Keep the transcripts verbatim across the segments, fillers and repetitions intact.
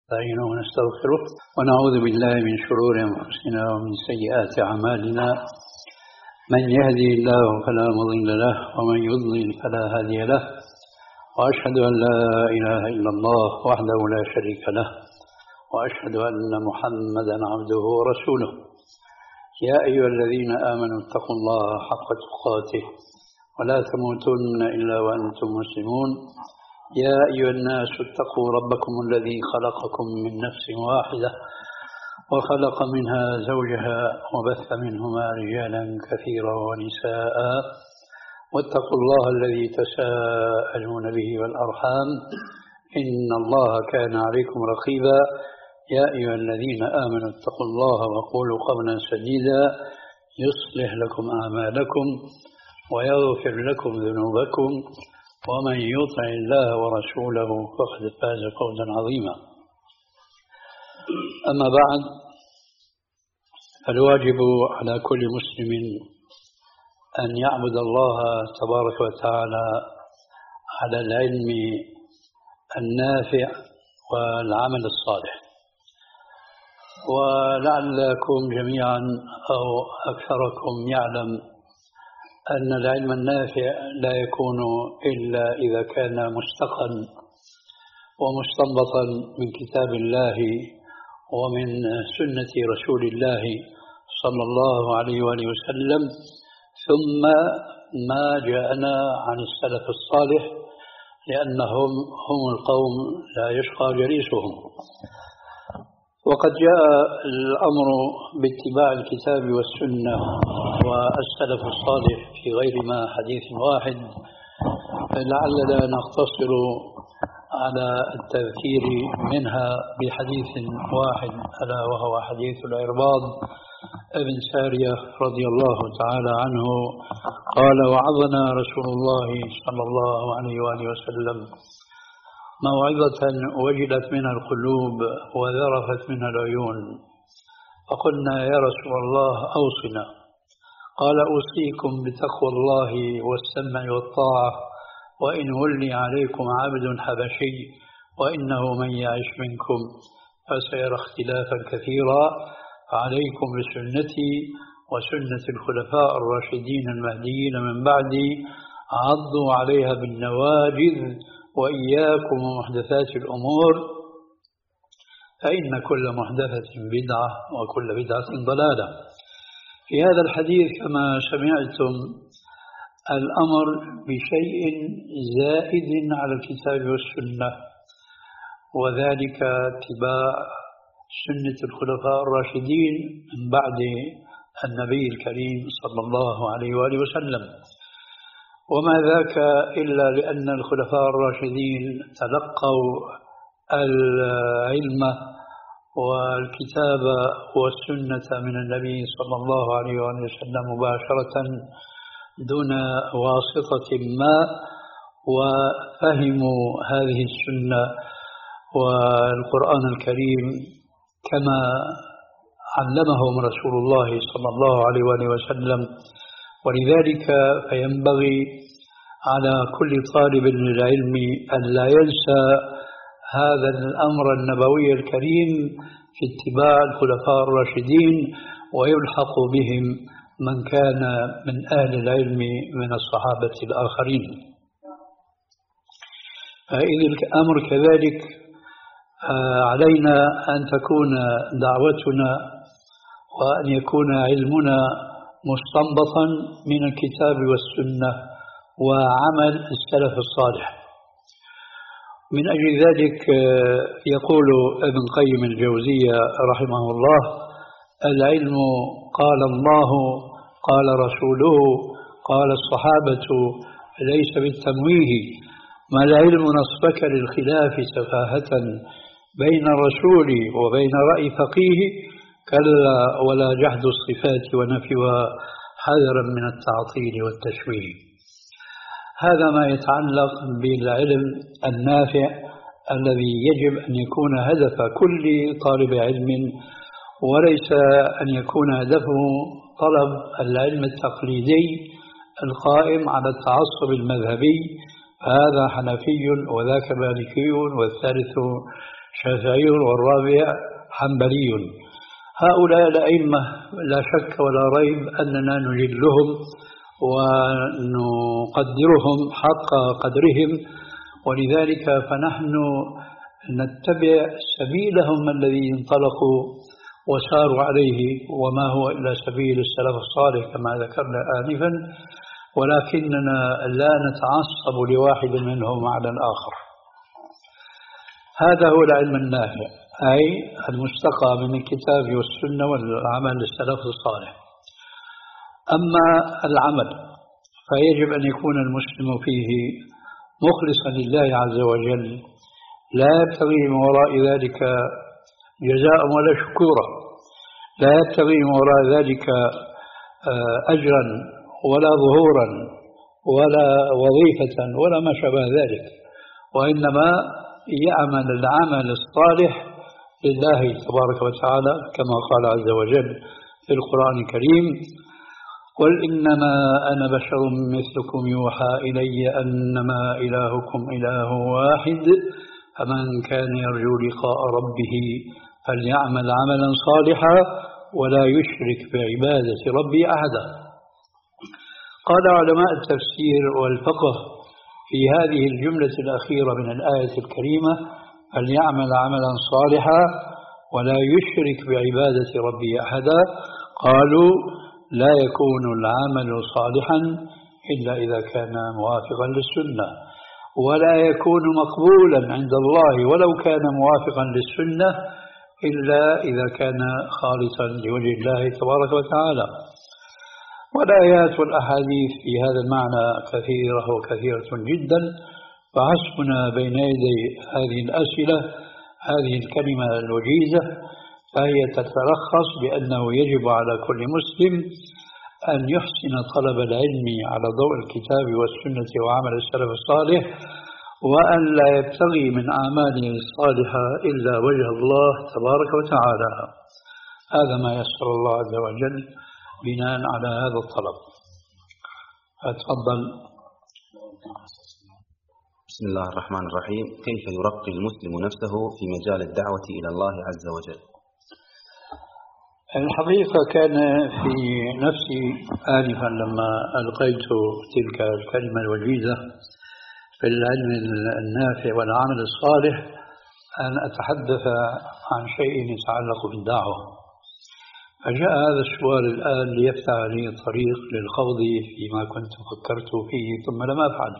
نستعينه ونستغفره ونعوذ بالله من شرور أنفسنا ومن سيئات أعمالنا. من يهدي الله فلا مضل له ومن يضلل فلا هادي له، وأشهد أن لا إله إلا الله وحده لا شريك له، وأشهد أن محمدا عبده ورسوله. يا أيها الذين آمنوا اتقوا الله حق تقاته ولا تموتن إلا وأنتم مسلمون. يا أيها الناس اتقوا ربكم الذي خلقكم من نفس واحدة وخلق منها زوجها وبث منهما رجالا كثيرا ونساء، واتقوا الله الذي تساءلون به والأرحام إن الله كان عليكم رقيبا. يا أيها الذين آمنوا اتقوا الله وقولوا قولا سديدا يصلح لكم أعمالكم ويغفر لكم ذنوبكم، ومن يطع الله ورسوله فقد فاز فوزا عظيما. أما بعد، فالواجب على كل مسلم أن يعبد الله تبارك وتعالى على العلم النافع والعمل الصالح. ولعلكم جميعا أو أكثركم يعلم أن العلم النافع لا يكون إلا إذا كان مستقا ومستنبطا من كتاب الله ومن سنة رسول الله صلى الله عليه وآله وسلم، ثم ما جاءنا عن السلف الصالح، لأنهم هم القوم لا يشقى جليسهم. وقد جاء الأمر باتباع الكتاب والسنة والسلف الصالح في غير ما حديث واحد، لعلنا نقتصر على التذكير منها بحديث واحد، ألا وهو حديث العرباض ابن سارية رضي الله تعالى عنه قال: وعظنا رسول الله صلى الله عليه وآله وسلم موعظة وجلت منها القلوب وذرفت منها العيون، فقلنا: يا رسول الله أوصنا. قال: أوصيكم بتقوى الله والسمع والطاعة، وإن ولي عليكم عبد حبشي وإنه من يعش منكم فسيرى اختلافا كثيرا، فعليكم بسنتي وسنة الخلفاء الراشدين المهديين من بعدي، عضوا عليها بالنواجذ، وإياكم ومحدثات الأمور، فإن كل محدثة بدعة وكل بدعة ضلالة. في هذا الحديث كما سمعتم الأمر بشيء زائد على الكتاب والسنة، وذلك اتباع سنة الخلفاء الراشدين من بعد النبي الكريم صلى الله عليه وآله وسلم. وما ذاك إلا لأن الخلفاء الراشدين تلقوا العلم والكتاب والسنة من النبي صلى الله عليه وسلم مباشرة دون واسطة ما، وفهموا هذه السنة والقرآن الكريم كما علمهم رسول الله صلى الله عليه وسلم. ولذلك فينبغي على كل طالب للعلم أن لا ينسى هذا الأمر النبوي الكريم في اتباع الخلفاء الراشدين، ويلحق بهم من كان من أهل العلم من الصحابة الآخرين. فإذا الأمر كذلك علينا أن تكون دعوتنا وأن يكون علمنا مستنبطا من الكتاب والسنة وعمل السلف الصالح. من أجل ذلك يقول ابن قيم الجوزية رحمه الله: العلم قال الله قال رسوله قال الصحابة ليس بالتمويه، ما العلم نصبك للخلاف سفاهة بين الرسول وبين رأي فقيه، كلا ولا جحد الصفات ونفيها حذرا من التعطيل والتشويه. هذا ما يتعلق بالعلم النافع الذي يجب أن يكون هدف كل طالب علم، وليس أن يكون هدفه طلب العلم التقليدي القائم على التعصب المذهبي، هذا حنفي وذاك مالكي والثالث شافعي والرابع حنبلي. هؤلاء الأئمة لا شك ولا ريب أننا نجلهم ونقدرهم حق قدرهم، ولذلك فنحن نتبع سبيلهم الذي انطلقوا وساروا عليه، وما هو إلا سبيل السلف الصالح كما ذكرنا آنفا، ولكننا لا نتعصب لواحد منهم على الآخر. هذا هو العلم النافع، أي المستقى من الكتاب والسنة والعمل للسلف الصالح. أما العمل فيجب أن يكون المسلم فيه مخلصا لله عز وجل، لا يبتغي من وراء ذلك جزاء ولا شكورا، لا يبتغي من وراء ذلك أجرا ولا ظهورا ولا وظيفة ولا ما شابه ذلك، وإنما يعمل العمل الصالح لله تبارك وتعالى كما قال عز وجل في القرآن الكريم: قل إنما أنا بشر مثلكم يوحى إلي أنما إلهكم إله واحد فمن كان يرجو لقاء ربه فليعمل عملا صالحا ولا يشرك بعبادة ربه أحدا. قال علماء التفسير والفقه في هذه الجملة الأخيرة من الآية الكريمة: فليعمل عملا صالحا ولا يشرك بعبادة ربه أحدا، قالوا: لا يكون العمل صالحا إلا إذا كان موافقا للسنة، ولا يكون مقبولا عند الله ولو كان موافقا للسنة إلا إذا كان خالصا لوجه الله تبارك وتعالى. والآيات والأحاديث في هذا المعنى كثيرة وكثيرة جدا، فحسبنا بين يدي هذه الأسئلة هذه الكلمة الوجيزة، فهي تتلخص بأنه يجب على كل مسلم أن يحسن طلب العلم على ضوء الكتاب والسنة وعمل السلف الصالح، وأن لا يبتغي من أعماله الصالحة إلا وجه الله تبارك وتعالى. هذا ما يسر الله عز وجل بناء على هذا الطلب. أتفضل. بسم الله الرحمن الرحيم. كيف يرقي المسلم نفسه في مجال الدعوة إلى الله عز وجل؟ الحقيقة كان في نفسي آنفا لما ألقيت تلك الكلمة الوجيزة في العلم النافع والعمل الصالح أن أتحدث عن شيء يتعلق بالدعوة، فجاء هذا السؤال الآن ليفتح لي الطريق للخوض فيما كنت فكرت فيه ثم لم أفعل.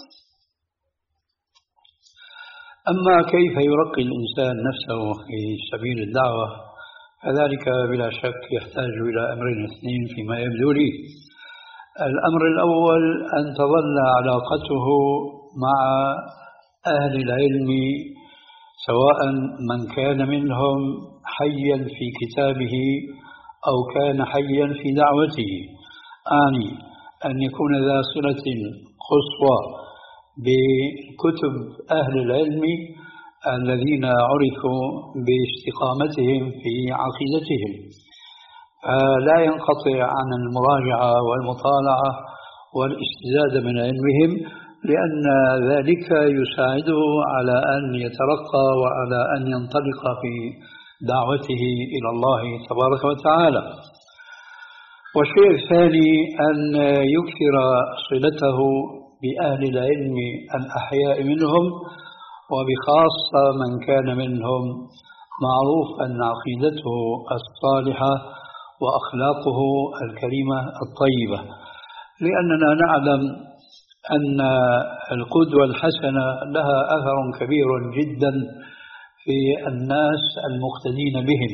أما كيف يرقي الإنسان نفسه في سبيل الدعوة، فذلك بلا شك يحتاج إلى أمرين اثنين فيما يبدو لي. الأمر الأول أن تظل علاقته مع أهل العلم، سواء من كان منهم حيا في كتابه أو كان حيا في دعوته، أعني أن يكون ذا صلة قصوى بكتب أهل العلم الذين عرفوا باستقامتهم في عقيدتهم، فلا ينقطع عن المراجعة والمطالعة والاستزادة من علمهم، لأن ذلك يساعده على أن يترقى وعلى أن ينطلق في دعوته إلى الله تبارك وتعالى. والشيء الثاني أن يكثر صلته بأهل العلم الأحياء منهم، وبخاصة من كان منهم معروف أن عقيدته الصالحة وأخلاقه الكريمة الطيبة، لأننا نعلم أن القدوة الحسنة لها أثر كبير جدا في الناس المقتدين بهم.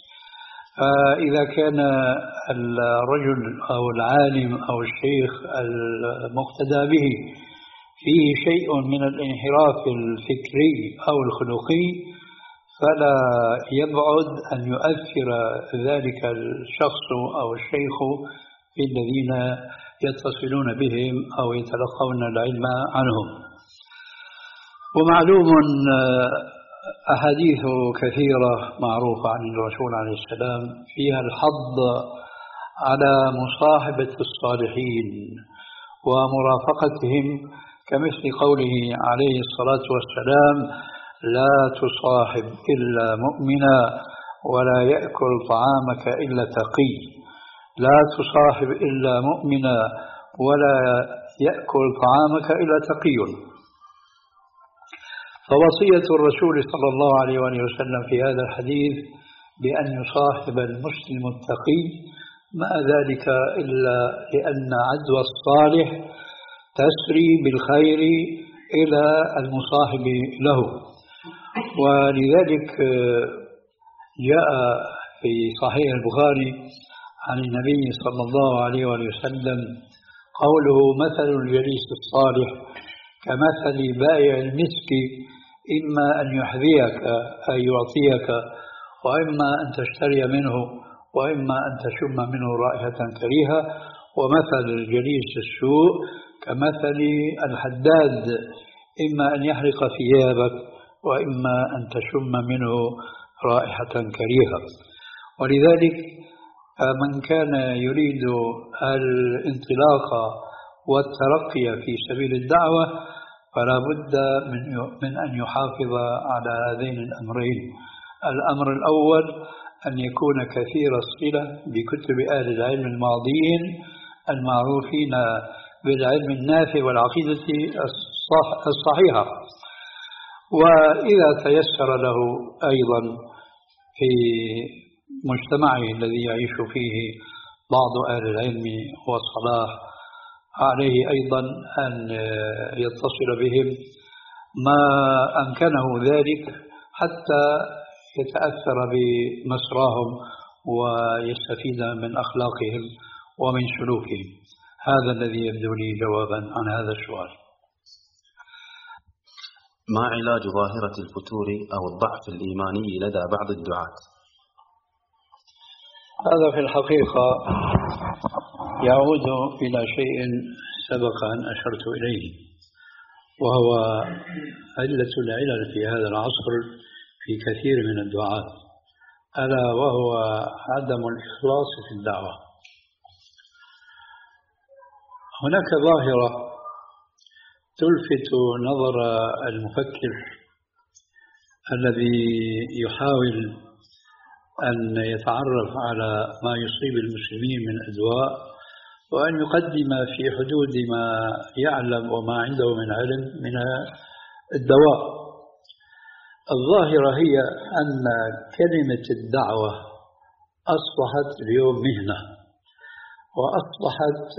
فإذا كان الرجل أو العالم أو الشيخ المقتدى به فيه شيء من الانحراف الفكري أو الخلقي، فلا يبعد أن يؤثر ذلك الشخص أو الشيخ في الذين يتصلون بهم أو يتلقون العلم عنهم. ومعلوم أحاديث كثيرة معروفة عن الرسول عليه السلام فيها الحض على مصاحبة الصالحين ومرافقتهم، كمثل قوله عليه الصلاة والسلام: لا تصاحب إلا مؤمنا ولا يأكل طعامك إلا تقي. لا تصاحب إلا مؤمنا ولا يأكل طعامك إلا تقي. فوصية الرسول صلى الله عليه وسلم في هذا الحديث بأن يصاحب المسلم التقي، ما ذلك إلا لأن عدوى الصالح تسري بالخير إلى المصاحب له. ولذلك جاء في صحيح البخاري عن النبي صلى الله عليه وسلم قوله: مثل الجليس الصالح كمثل بائع المسك، إما أن يحذيك أي يعطيك، وإما أن تشتري منه، وإما أن تشم منه رائحة كريهة. ومثل الجليس السوء كمثل الحداد، إما أن يحرق ثيابك، وإما أن تشم منه رائحة كريهة. ولذلك من كان يريد الانطلاق والترقي في سبيل الدعوة فلا بد من من أن يحافظ على هذين الأمرين. الأمر الأول أن يكون كثير الصلة بكتب أهل العلم الماضيين المعروفين بالعلم النافع والعقيدة الصحيحة. وإذا تيسر له أيضا في مجتمعه الذي يعيش فيه بعض أهل العلم والصلاح، عليه أيضا أن يتصل بهم ما أمكنه ذلك حتى يتأثر بمسراهم ويستفيد من أخلاقهم ومن سلوكهم. هذا الذي يبدو لي جوابا عن هذا السؤال. ما علاج ظاهرة الفتور أو الضعف الإيماني لدى بعض الدعاة؟ هذا في الحقيقة يعود إلى شيء سبق أن أشرت إليه، وهو علة العلل في هذا العصر في كثير من الدعاة، ألا وهو عدم الإخلاص في الدعوة. هناك ظاهرة تلفت نظر المفكر الذي يحاول أن يتعرف على ما يصيب المسلمين من أدواء، وأن يقدم في حدود ما يعلم وما عنده من علم من الدواء. الظاهرة هي أن كلمة الدعوة أصبحت اليوم مهنة، وأصبحت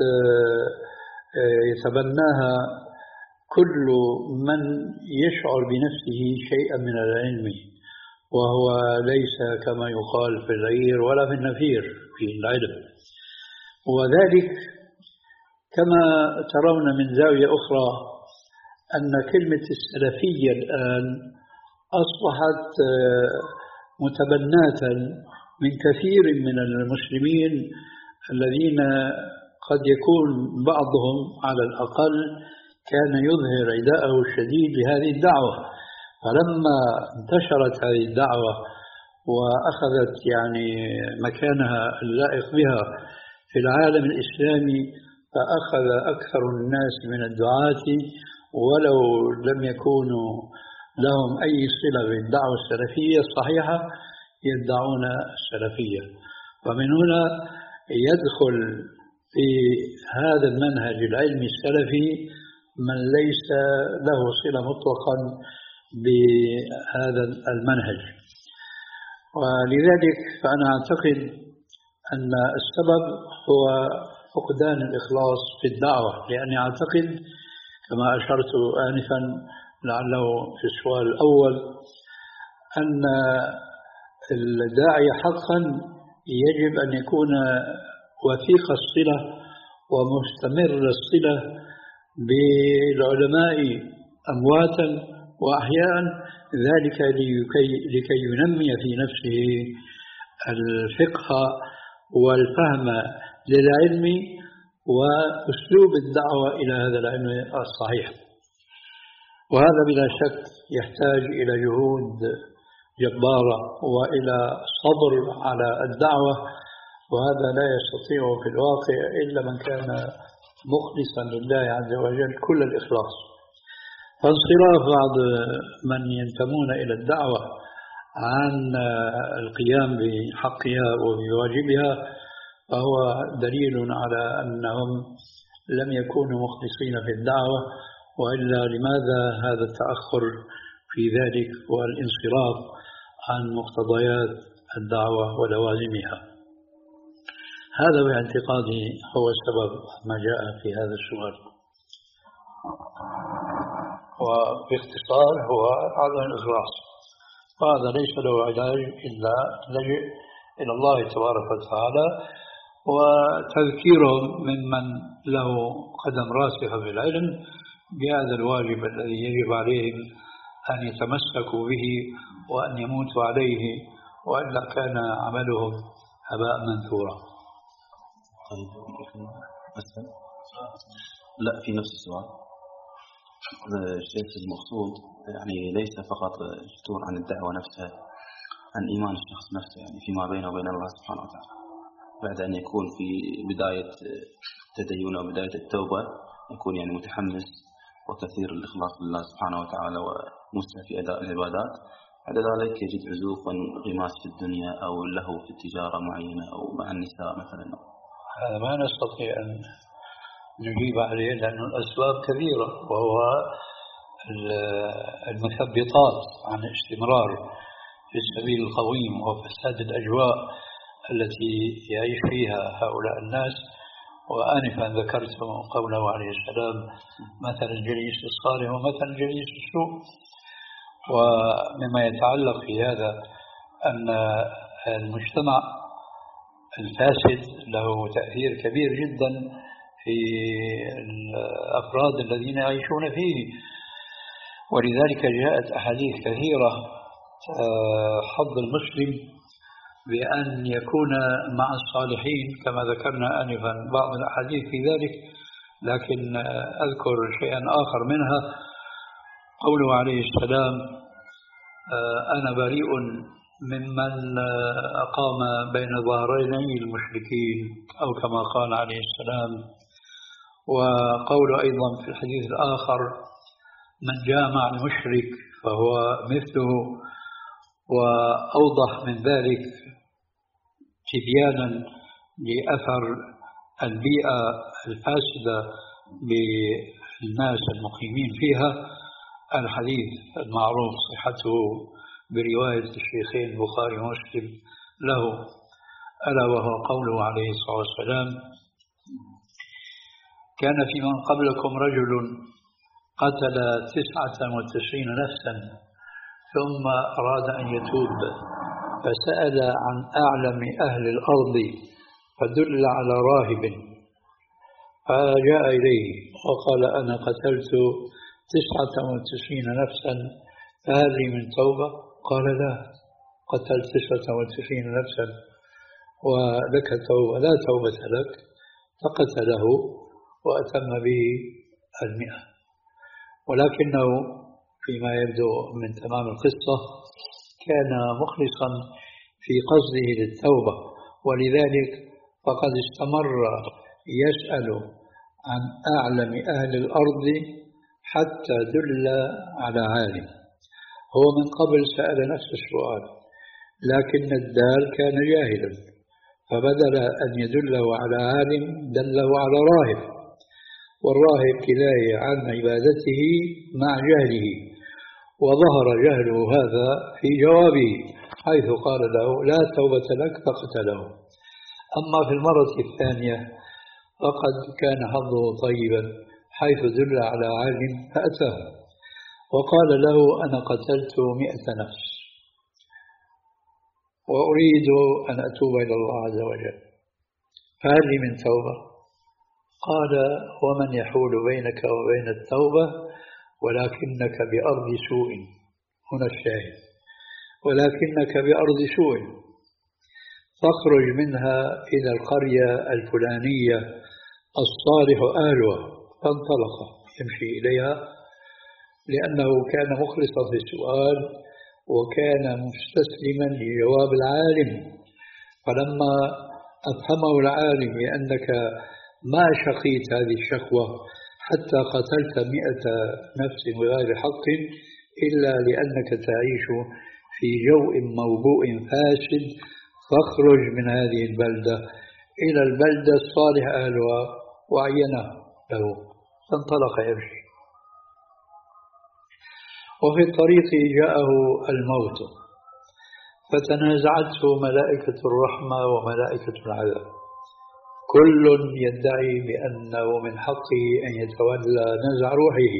يتبناها كل من يشعر بنفسه شيئا من العلم، وهو ليس كما يقال في العير ولا في النفير في العلم. وذلك كما ترون من زاوية أخرى أن كلمة السلفية الآن أصبحت متبناة من كثير من المسلمين الذين قد يكون بعضهم على الأقل كان يظهر عداءه الشديد لهذه الدعوة. فلما انتشرت هذه الدعوة وأخذت يعني مكانها اللائق بها في العالم الإسلامي، فأخذ أكثر الناس من الدعاة ولو لم يكونوا لهم أي صلة بالدعوة السلفية الصحيحة يدعون السلفية. ومن هنا يدخل في هذا المنهج العلمي السلفي من ليس له صلة مطلقا بهذا المنهج. ولذلك فأنا أعتقد أن السبب هو فقدان الإخلاص في الدعوة، لأني أعتقد كما أشرت آنفا لعله في السؤال الأول أن الداعي حقا يجب أن يكون وثيق الصلة ومستمر الصلة بالعلماء أمواتا وأحياء، ذلك لكي ينمي في نفسه الفقه والفهم للعلم وأسلوب الدعوة إلى هذا العلم الصحيح. وهذا بلا شك يحتاج إلى جهود جبارة وإلى صبر على الدعوة، وهذا لا يستطيع في الواقع إلا من كان مخلصا لله عز وجل كل الإخلاص. فانصراف بعض من ينتمون إلى الدعوة عن القيام بحقها وبواجبها فهو دليل على أنهم لم يكونوا مخلصين في الدعوة، وإلا لماذا هذا التأخر في ذلك والانصراف عن مقتضيات الدعوة ولوازمها؟ هذا باعتقادي هو السبب ما جاء في هذا السؤال، وباختصار هو عدم الإخلاص، وهذا ليس له علاج إلا اللجوء إلى الله تبارك وتعالى وتذكيرهم ممن له قدم راسخة في العلم بهذا الواجب الذي يجب عليهم أن يتمسكوا به وأن يموتوا عليه، وإلا كان عملهم هباء منثورا. لا، في نفس السؤال الشيخ المقصود يعني ليس فقط الفتور عن الدعوة نفسها، عن إيمان الشخص نفسه، يعني فيما بينه وبين الله سبحانه وتعالى بعد أن يكون في بداية تدين وبداية التوبة يكون يعني متحمس وكثير الإخلاص لله سبحانه وتعالى ومسرع في أداء العبادات، بعد ذلك يجد عزوف وانغماس في الدنيا أو له في التجارة معينة أو مع النساء مثلا. هذا ما نستطيع أن نجيب عليه لأن الأسباب كثيرة، وهو المثبطات عن الاستمرار في السبيل القويم وفساد الأجواء التي يعيش فيها هؤلاء الناس. وآنفا ذكرت قوله عليه السلام مثل الجليس الصالح ومثل الجليس السوء. ومما يتعلق في هذا أن المجتمع الفاسد له تأثير كبير جدا في الأفراد الذين يعيشون فيه، ولذلك جاءت أحاديث كثيرة حظ المسلم بأن يكون مع الصالحين كما ذكرنا آنفا بعض الأحاديث في ذلك، لكن أذكر شيئا آخر منها قوله عليه السلام أنا بريء ممن أقام بين ظهراني المشركين أو كما قال عليه السلام. وقول أيضا في الحديث الآخر من جامع المشرك فهو مثله. وأوضح من ذلك تبيانا لأثر البيئة الفاسدة بالناس المقيمين فيها الحديث المعروف صحته برواية الشيخين البخاري ومسلم له، ألا وهو قوله عليه الصلاة والسلام كان في من قبلكم رجل قتل تسعة وتسعين نفسا ثم أراد أن يتوب فسأل عن أعلم أهل الأرض فدل على راهب فجاء إليه وقال أنا قتلت تسعة وتسعين نفسا فهل لي من توبة؟ قال لا، قتلت تسعة وتسعين نفسا ولك توبة، لا توبة لك. فقتله وأتم به المئة، ولكنه فيما يبدو من تمام القصة كان مخلصا في قصده للتوبة، ولذلك فقد استمر يسأل عن أعلم أهل الأرض حتى دل على عالم. هو من قبل سأل نفس السؤال لكن الدال كان جاهلا، فبدل أن يدله على عالم دله على راهب، والراهب كناية عن عبادته مع جهله، وظهر جهله هذا في جوابه حيث قال له لا توبة لك فقتله. أما في المرة الثانية فقد كان حظه طيبا حيث دل على عالم فأتاه وقال له أنا قتلت مئة نفس وأريد أن أتوب إلى الله عز وجل فهل لي من توبة؟ قال ومن يحول بينك وبين التوبة ولكنك بأرض سوء. هنا الشاهد، ولكنك بأرض سوء فاخرج منها إلى القرية الفلانية الصالح أهلها. فانطلق يمشي إليها لأنه كان مخلصا في السؤال وكان مستسلما لجواب العالم، فلما أفهمه العالم بأنك ما شقيت هذه الشكوى حتى قتلت مئة نفس بغير حق إلا لأنك تعيش في جو موبوء فاسد، فاخرج من هذه البلدة إلى البلدة الصالح أهلها، وعينه له، فانطلق يمشي. وفي الطريق جاءه الموت، فتنازعته ملائكة الرحمة وملائكة العذاب، كل يدعي بأنه من حقه أن يتولى نزع روحه،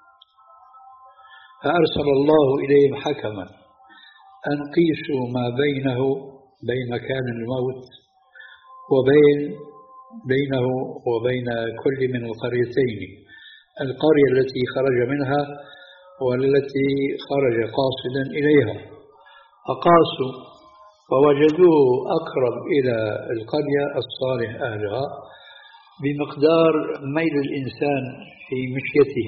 فأرسل الله إليهم حكما أن قيسوا ما بينه بين مكان الموت وبين بينه وبين كل من القريتين، القرية التي خرج منها والتي خرج قاصدا إليها. فقاسوا فوجدوه أقرب إلى القرية الصالح أهلها بمقدار ميل الإنسان في مشيته،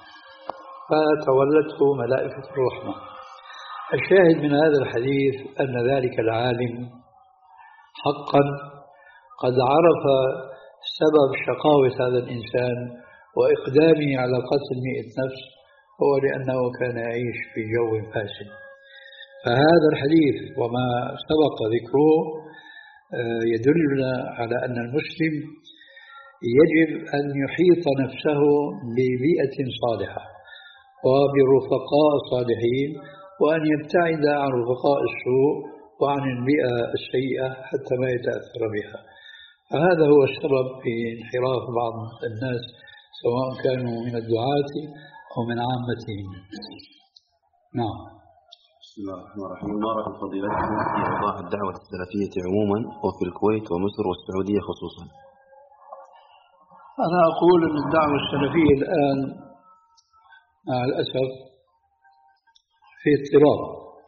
فتولته ملائكة الرحمة. الشاهد من هذا الحديث أن ذلك العالم حقا قد عرف سبب شقاوة هذا الإنسان وإقدامه على قتل مئة نفس، هو لأنه كان يعيش في جو فاسد. فهذا الحديث وما سبق ذكره يدلنا على أن المسلم يجب أن يحيط نفسه ببيئة صالحة وبرفقاء صالحين، وأن يبتعد عن رفقاء السوء وعن البيئة السيئة حتى ما يتأثر بها. فهذا هو السبب في انحراف بعض الناس، سواء كانوا من الدعاة أو من عامتهم. نعم. بسم الله الرحمن الرحيم. ما رأي فضيلتكم في أوضاع الدعوة السلفية عموما وفي الكويت ومصر والسعودية خصوصا؟ أنا أقول أن الدعوة السلفية الآن مع الأسف في اضطراب،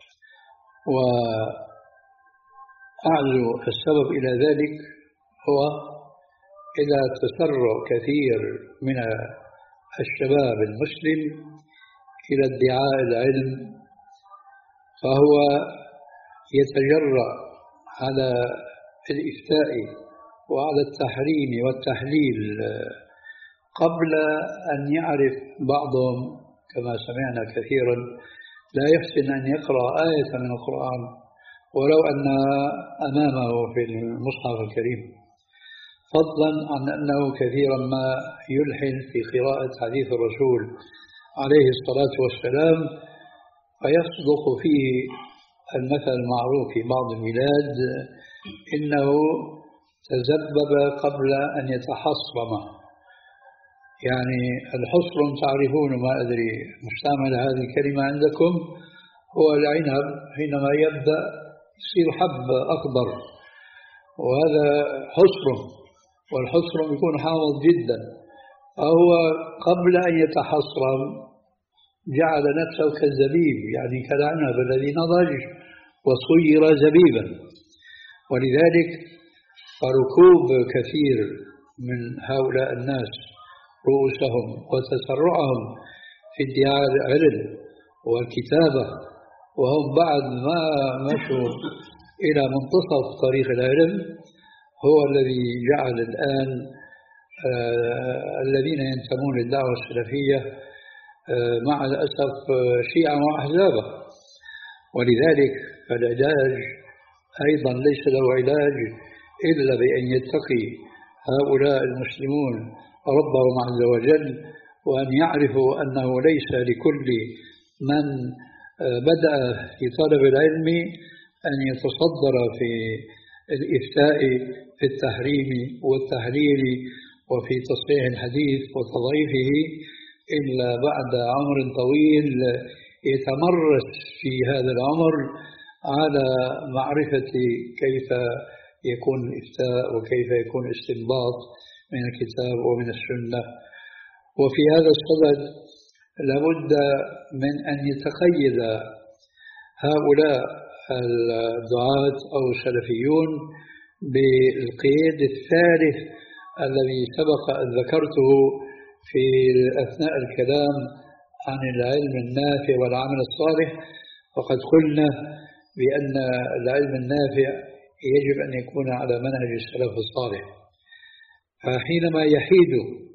وأعزو السبب إلى ذلك هو إلى تسرع كثير من الشباب المسلم إلى ادعاء العلم، فهو يتجرأ على الإفتاء وعلى التحريم والتحليل قبل أن يعرف بعضهم، كما سمعنا كثيرا، لا يحسن أن يقرأ آية من القرآن ولو أن أمامه في المصحف الكريم، فضلا عن أنه كثيرا ما يلحن في قراءة حديث الرسول عليه الصلاة والسلام، فيصدق فيه المثل المعروف في بعض البلاد: إنه تذبب قبل أن يتحصرم. يعني الحصرم تعرفون، ما أدري مستعمل هذه الكلمة عندكم، هو العنب حينما يبدأ يصير حب أكبر، وهذا حصرم، والحصرم يكون حامض جدا، فهو قبل أن يتحصرم جعل نفسه كالزبيب، يعني كالعنب الذي نضج وصير زبيبا. ولذلك فركوب كثير من هؤلاء الناس رؤوسهم وتسرعهم في ادعاء العلم والكتابة وهم بعد ما مشوا إلى منتصف طريق العلم هو الذي جعل الآن آه الذين ينتمون للدعوة السلفية آه مع الأسف شيعا وأحزابا. ولذلك فالعلاج أيضا ليس له علاج إلا بأن يتقي هؤلاء المسلمون ربهم عز وجل، وأن يعرفوا أنه ليس لكل من بدأ في طلب العلم أن يتصدر في الإفتاء في التحريم والتحليل وفي تصحيح الحديث وتضعيفه إلا بعد عمر طويل يتمرس في هذا العمر على معرفة كيف يكون الإفتاء وكيف يكون الاستنباط من الكتاب ومن السنة. وفي هذا الصدد لابد من أن يتقيد هؤلاء الدعاة أو السلفيون بالقيد الثالث الذي سبق أن ذكرته في أثناء الكلام عن العلم النافع والعمل الصالح. فقد قلنا بأن العلم النافع يجب أن يكون على منهج السلف الصالح، فحينما يحيد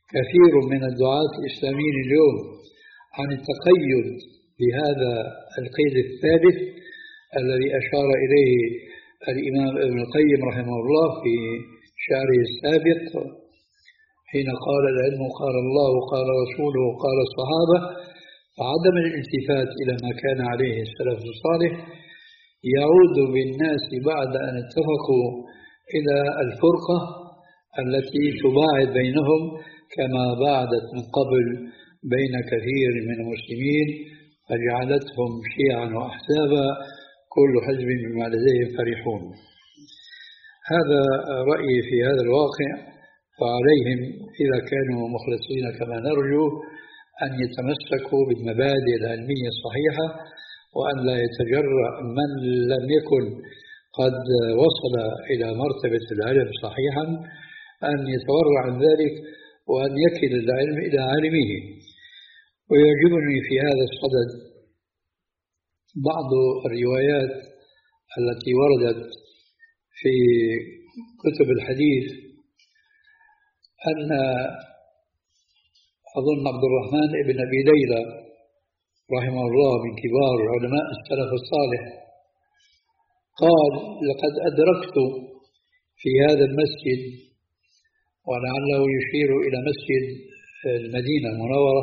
كثير من الدعاة الإسلاميين اليوم عن التقيد بهذا القيد الثالث الذي أشار إليه الإمام ابن القيم رحمه الله في شعره السابق حين قال العلم قال الله قال رسوله قال الصحابة، فعدم الالتفات إلى ما كان عليه السلف الصالح يعود بالناس بعد أن اتفقوا إلى الفرقة التي تباعد بينهم كما باعدت من قبل بين كثير من المسلمين فجعلتهم شيعا وأحزابا كل حزب بما لديهم فرحون. هذا رأيي في هذا الواقع، فعليهم إذا كانوا مخلصين كما نرجو أن يتمسكوا بالمبادئ العلمية الصحيحة، وأن لا يتجرأ من لم يكن قد وصل إلى مرتبة العلم صحيحا أن يتورع عن ذلك وأن يكل العلم إلى عالمه. ويعجبني في هذا الصدد بعض الروايات التي وردت في كتب الحديث أن أظن عبد الرحمن بن أبي ليلى رحمه الله من كبار علماء السلف الصالح قال: لقد أدركت في هذا المسجد، ولعله يشير إلى مسجد المدينة المنورة،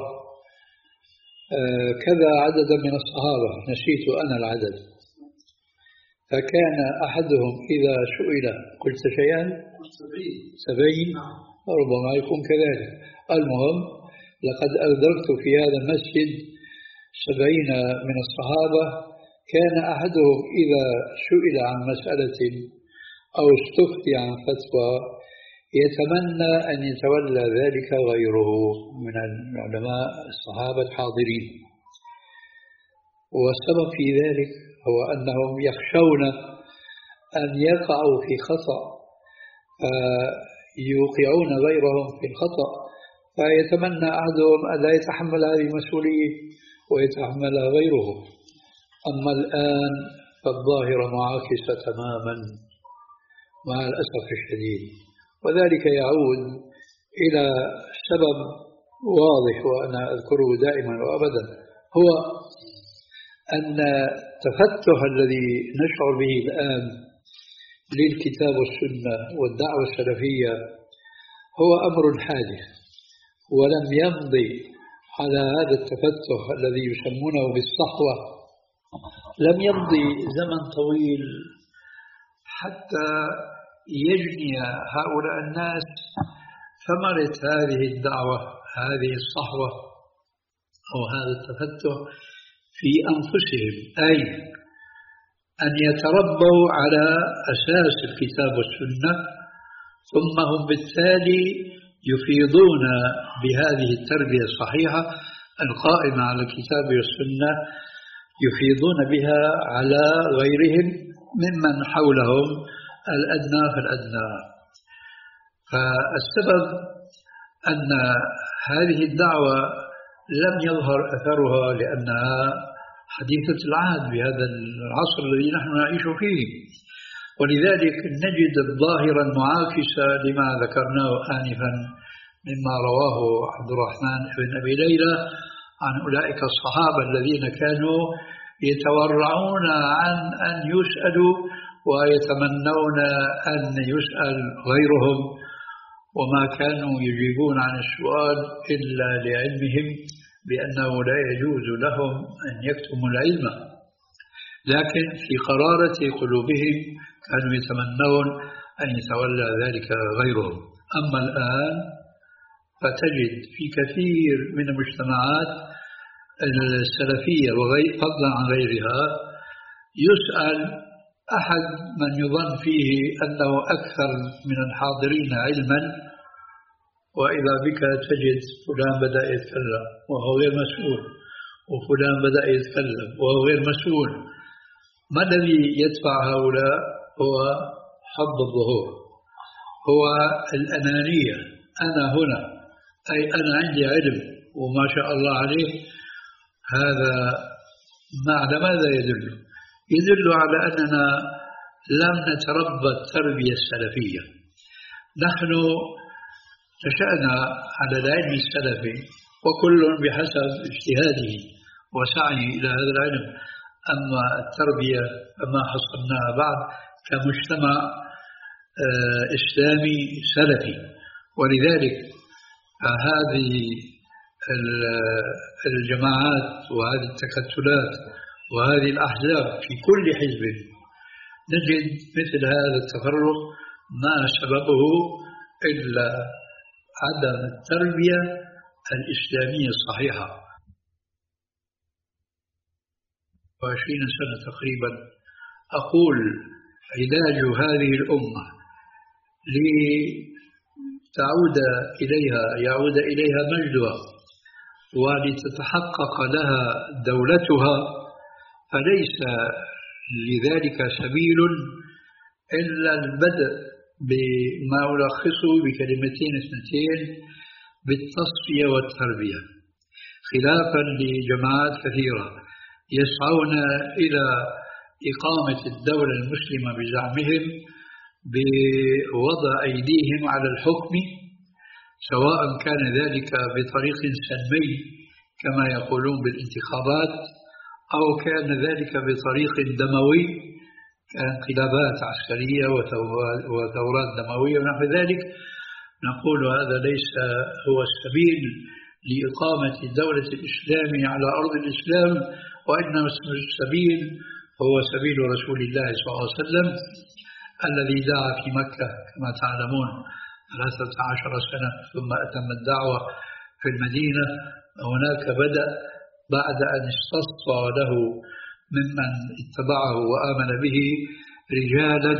كذا عددا من الصحابة، نسيت أنا العدد، فكان أحدهم إذا سئل قلت شيئا سبعين، ربما يكون كذلك. المهم لقد أدركت في هذا المسجد سبعين من الصحابة كان أحدهم إذا سئل عن مسألة أو استفتي عن فتوى يتمنى أن يتولى ذلك غيره من العلماء الصحابة الحاضرين. والسبب في ذلك هو أنهم يخشون أن يقعوا في خطأ يوقعون غيرهم في الخطأ، فيتمنى أحدهم أن لا يتحمل هذه المسؤولية ويتحملها غيره. أما الآن فالظاهرة معاكسة تماما مع الأسف الشديد، وذلك يعود إلى سبب واضح وأنا أذكره دائما وأبدا، هو أن التفتح الذي نشعر به الآن للكتاب والسنة والدعوة السلفية هو أمر حادث، ولم يمضي على هذا التفتح الذي يسمونه بالصحوة، لم يمضي زمن طويل حتى يجني هؤلاء الناس ثمرة هذه الدعوة، هذه الصحوة أو هذا التفتح في أنفسهم، أي أن يتربوا على أساس الكتاب والسنة، ثم هم بالتالي يفيضون بهذه التربية الصحيحة القائمة على الكتاب والسنة، يفيضون بها على غيرهم ممن حولهم الأدنى فالأدنى. فالسبب أن هذه الدعوة لم يظهر أثرها لأنها حديثة العهد بهذا العصر الذي نحن نعيش فيه، ولذلك نجد الظاهرة المعاكسة لما ذكرناه آنفا مما رواه عبد الرحمن بن أبي ليلى عن أولئك الصحابة الذين كانوا يتورعون عن أن يسألوا ويتمنون أن يسأل غيرهم، وما كانوا يجيبون عن السؤال إلا لعلمهم بأنه لا يجوز لهم أن يكتموا العلم، لكن في قرارة قلوبهم كانوا يتمنون أن يتولى ذلك غيرهم. أما الآن فتجد في كثير من المجتمعات السلفية فضلا عن غيرها يسأل أحد من يظن فيه أنه أكثر من الحاضرين علما، وإذا بك تجد فلان بدأ يتكلم وهو غير مسؤول، وفلان بدأ يتكلم وهو غير مسؤول. ما الذي يدفع هؤلاء؟ هو حب الظهور، هو الأنانية، أنا هنا، أي أنا عندي علم وما شاء الله عليه. هذا على ماذا يدل؟ يدل على أننا لم نتربى التربية السلفية. نحن نشأنا على العلم السلفي وكل بحسب اجتهاده وسعيه إلى هذا العلم. أما التربية فما حصلناها بعد كمجتمع إسلامي سلفي. ولذلك هذه الجماعات وهذه التكتلات وهذه الأحزاب في كل حزب نجد مثل هذا التفرق ما سببه إلا عدم التربية الإسلامية الصحيحة. وعشرين سنة تقريبا أقول علاج هذه الأمة لتعود إليها يعود إليها مجدها ولتتحقق لها دولتها، فليس لذلك سبيل إلا البدء بما ألخصه بكلمتين اثنتين بالتصفية والتربية، خلافا لجماعات كثيرة يسعون إلى إقامة الدولة المسلمة بزعمهم بوضع أيديهم على الحكم، سواء كان ذلك بطريق سلمي كما يقولون بالانتخابات أو كان ذلك بطريق دموي كانقلابات عسكرية وثورات دموية ونحو ذلك. نقول هذا ليس هو السبيل لإقامة دولة الإسلام على أرض الإسلام، وإنما السبيل هو سبيل رسول الله صلى الله عليه وسلم الذي دعا في مكة كما تعلمون ثلاثة عشر سنة ثم أتم الدعوة في المدينة. هناك بدأ بعد أن استصفى له ممن اتبعه وآمن به رجالا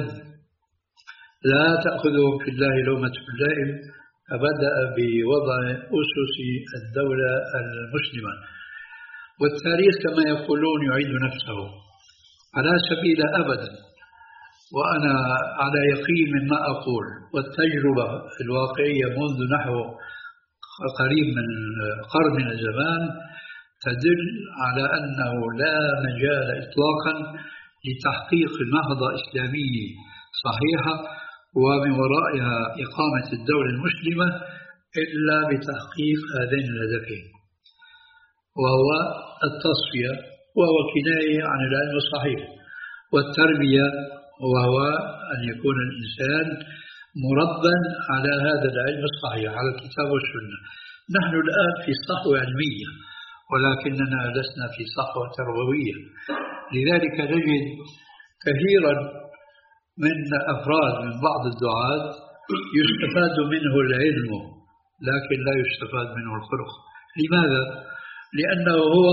لا تأخذهم في الله لومة لائم، فبدأ بوضع أسس الدولة المسلمة. والتاريخ كما يقولون يعيد نفسه فلا سبيل أبدا، وأنا على يقين مما أقول، والتجربة الواقعية منذ نحو قريب من قرن من الزمان تدل على أنه لا مجال إطلاقا لتحقيق نهضة إسلامية صحيحة ومن ورائها إقامة الدولة المسلمة إلا بتحقيق هذين الهدفين، وهو التصفية وهو كناية عن العلم الصحيح، والتربية وهو أن يكون الإنسان مربى على هذا العلم الصحيح على الكتاب والسنة. نحن الآن في صحوة علمية ولكننا لسنا في صحوة تربوية، لذلك نجد كثيرا من أفراد من بعض الدعاة يستفاد منه العلم لكن لا يستفاد منه الخلق. لماذا؟ لأنه هو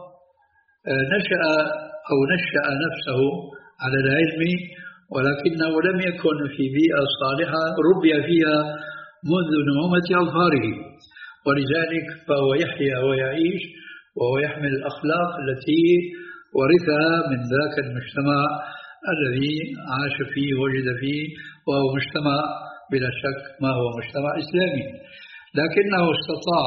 نشأ أو نشأ نفسه على العلم ولكنه لم يكن في بيئة صالحة ربي فيها منذ نعومة أظفاره، ولذلك فهو يحيا ويعيش وهو يحمل الأخلاق التي ورثها من ذاك المجتمع الذي عاش فيه ووجد فيه، وهو مجتمع بلا شك ما هو مجتمع إسلامي، لكنه استطاع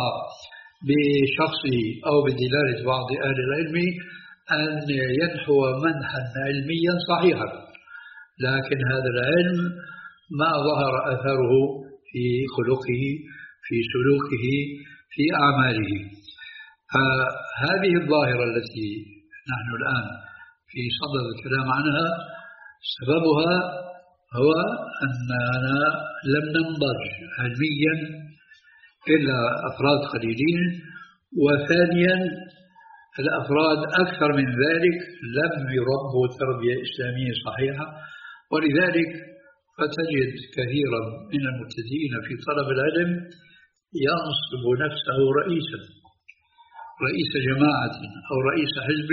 بشخصه أو بدلالة بعض أهل العلم أن ينحو منحا علميا صحيحا، لكن هذا العلم ما ظهر أثره في خلقه في سلوكه في أعماله. فهذه الظاهرة التي نحن الآن في صدد الكلام عنها سببها هو أننا لم ننضج علميا إلا أفراد قليلين، وثانيا الأفراد أكثر من ذلك لم يربوا تربية إسلامية صحيحة، ولذلك فتجد كثيرا من المبتدئين في طلب العلم ينصب نفسه رئيسا رئيس جماعة أو رئيس حزب.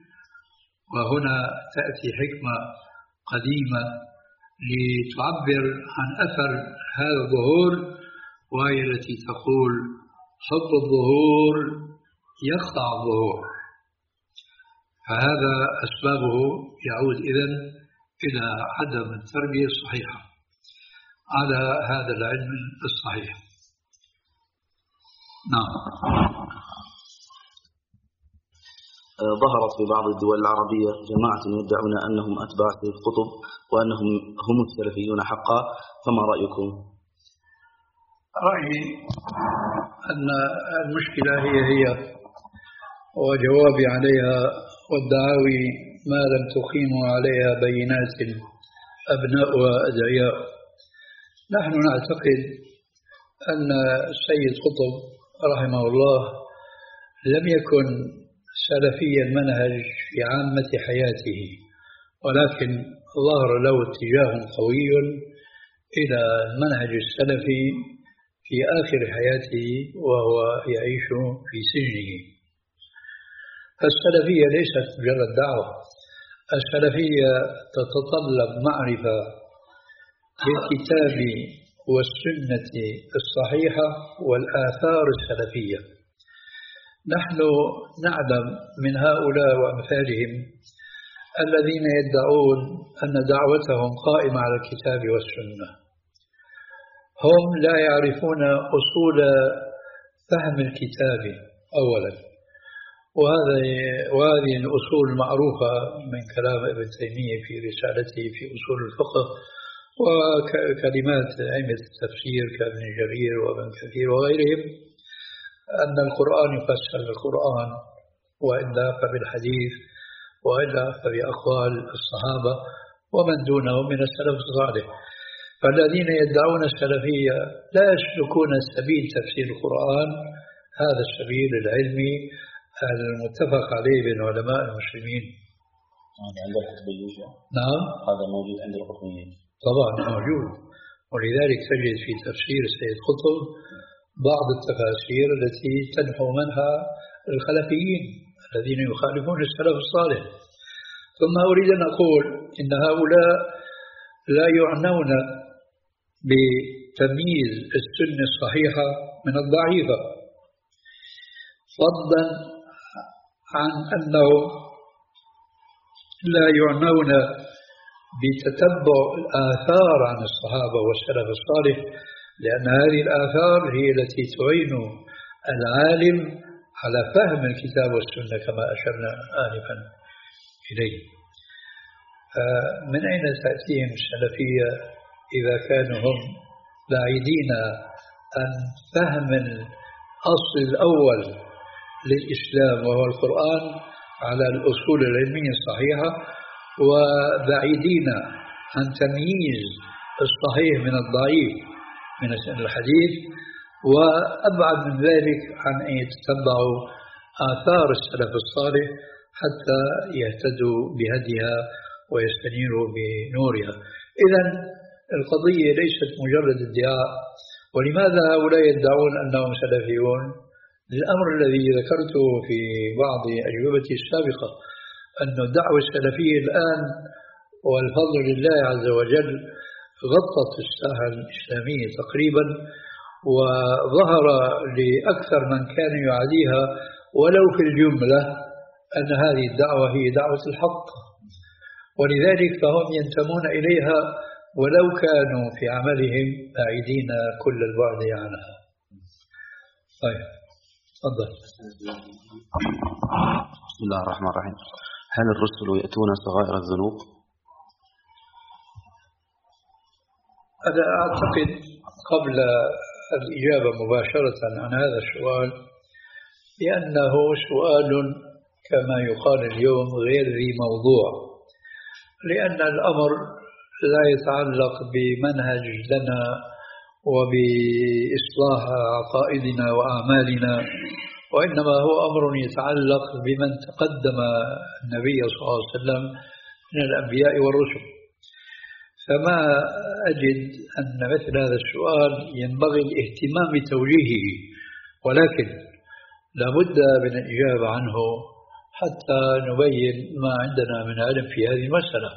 وهنا تأتي حكمة قديمة لتعبر عن أثر هذا الظهور، وهي التي تقول حب الظهور يقطع الظهور. فهذا أسبابه يعود إذن إلى عدم التربية الصحيحة على هذا العلم الصحيح. نعم. ظهرت في بعض الدول العربية جماعة يدعون أنهم أتباع سيد قطب وأنهم هم السلفيون حقا، فما رأيكم؟ رأيي أن المشكلة هي هي وجوابي عليها والدعاوي ما لم تقيموا عليها بينات أبناؤها أدعياء. نحن نعتقد أن السيد قطب رحمه الله لم يكن سلفي المنهج في عامة حياته، ولكن ظهر له اتجاه قوي إلى المنهج السلفي في آخر حياته وهو يعيش في سجنه. السلفية ليست مجرد دعوة، السلفية تتطلب معرفة بالكتاب والسنة الصحيحة والآثار السلفية. نحن نعلم من هؤلاء وأمثالهم الذين يدعون أن دعوتهم قائمة على الكتاب والسنة، هم لا يعرفون أصول فهم الكتاب أولا، وهذه وهذه الأصول معروفة من كلام ابن تيمية في رسالته في أصول الفقه، وكلمات أئمة التفسير كابن جرير وابن كثير وغيرهم، أن القرآن يفسر بالقرآن، وإلا فبالحديث، وإلا فبأقوال الصحابة ومن دونهم من السلف الصالح. فالذين يدعون السلفية لا يسلكون سبيل تفسير القرآن، هذا السبيل العلمي المتفق عليه بين علماء المسلمين. هذا عند القطبية؟ نعم، هذا موجود عند القطبية طبعا موجود، ولذلك تجد في تفسير السيد قطب بعض التفاسير التي تنحو منها الخلفيين الذين يخالفون السلف الصالح. ثم أريد أن أقول إن هؤلاء لا يعنون بتمييز السنة الصحيحة من الضعيفة، فضلا عن أنهم لا يعنون بتتبع الآثار عن الصحابة والسلف الصالح، لأن هذه الآثار هي التي تعين العالم على فهم الكتاب والسنة كما أشرنا آنفا إليه. من أين تأتيهم السلفية إذا كانوا هم بعيدين عن فهم الأصل الأول للإسلام وهو القرآن على الأصول العلمية الصحيحة، وبعيدين عن تمييز الصحيح من الضعيف من الحديث، وأبعد من ذلك عن أن يتتبعوا آثار السلف الصالح حتى يهتدوا بهديها ويستنيروا بنورها. إذن القضية ليست مجرد ادعاء. ولماذا هؤلاء يدعون أنهم سلفيون؟ للأمر الذي ذكرته في بعض أجوبتي السابقة، أن الدعوة السلفية الآن والفضل لله عز وجل غطت الساحة الإسلامية تقريبا، وظهر لأكثر من كان يعاديها ولو في الجملة أن هذه الدعوة هي دعوة الحق، ولذلك فهم ينتمون إليها ولو كانوا في عملهم بعيدين كل البعد عنها. طيب تفضل. بسم الله الرحمن الرحيم. هل الرسل يأتون صغائر الذنوب؟ أنا أعتقد قبل الإجابة مباشرة عن هذا السؤال بأنه سؤال كما يقال اليوم غير ذي موضوع، لأن الأمر لا يتعلق بمنهج لنا وبإصلاح عقائدنا وأعمالنا، وإنما هو أمر يتعلق بمن تقدم النبي صلى الله عليه وسلم من الأنبياء والرسل. فما أجد أن مثل هذا السؤال ينبغي الاهتمام بتوجيهه، ولكن لابد من الإجابة عنه حتى نبين ما عندنا من علم في هذه المسألة.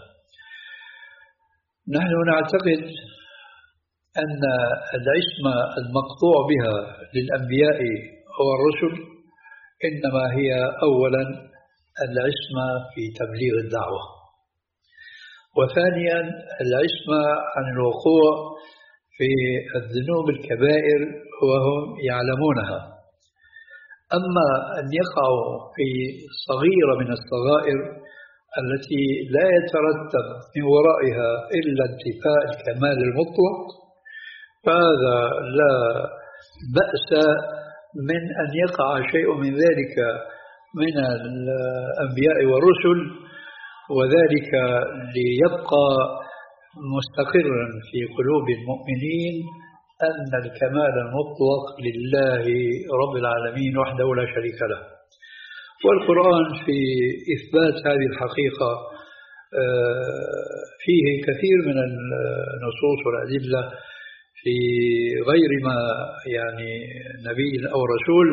نحن نعتقد أن العصمة المقطوع بها للأنبياء والرسل إنما هي أولا العصمة في تبليغ الدعوة، وثانيا العصمة عن الوقوع في الذنوب الكبائر وهم يعلمونها. أما أن يقعوا في صغيرة من الصغائر التي لا يترتب من ورائها إلا انتفاء الكمال المطلق، فهذا لا بأس من أن يقع شيء من ذلك من الأنبياء والرسل، وذلك ليبقى مستقرا في قلوب المؤمنين أن الكمال المطلق لله رب العالمين وحده لا شريك له. والقرآن في إثبات هذه الحقيقة فيه كثير من النصوص والأدلة في غير ما يعني نبي أو رسول.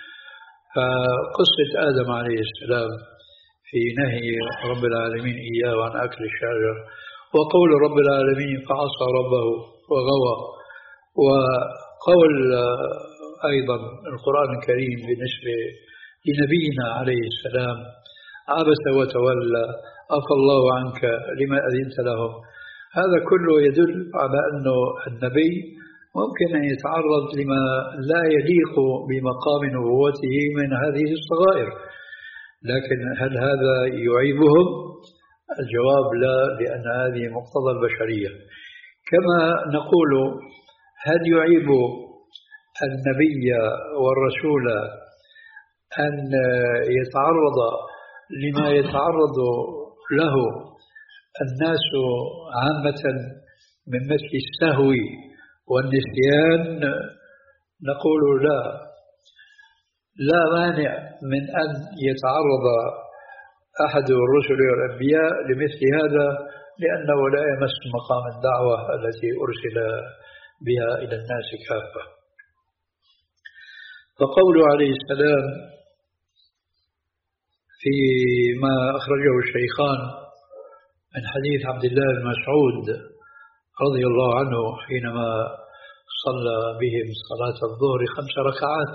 فقصة آدم عليه السلام في نهي رب العالمين إياه عن أكل الشجر، وقول رب العالمين فعصى ربه وغوى، وقول أيضا القرآن الكريم بالنسبة لنبينا عليه السلام عبس وتولى عفى الله عنك لما أذنت لهم. هذا كله يدل على أنه النبي ممكن أن يتعرض لما لا يليق بمقام نبوته من هذه الصغائر، لكن هل هذا يعيبهم؟ الجواب لا، لأن هذه مقتضى البشرية. كما نقول هل يعيب النبي والرسول أن يتعرض لما يتعرض له الناس عامة من مثل السهو والنسيان؟ نقول لا، لا مانع من أن يتعرض أحد الرسل والأنبياء لمثل هذا، لأنه لا يمس مقام الدعوة التي أرسل بها إلى الناس كافة. فقوله عليه السلام فيما أخرجه الشيخان من حديث عبد الله بن مسعود رضي الله عنه حينما صلى بهم صلاة الظهر خمس ركعات،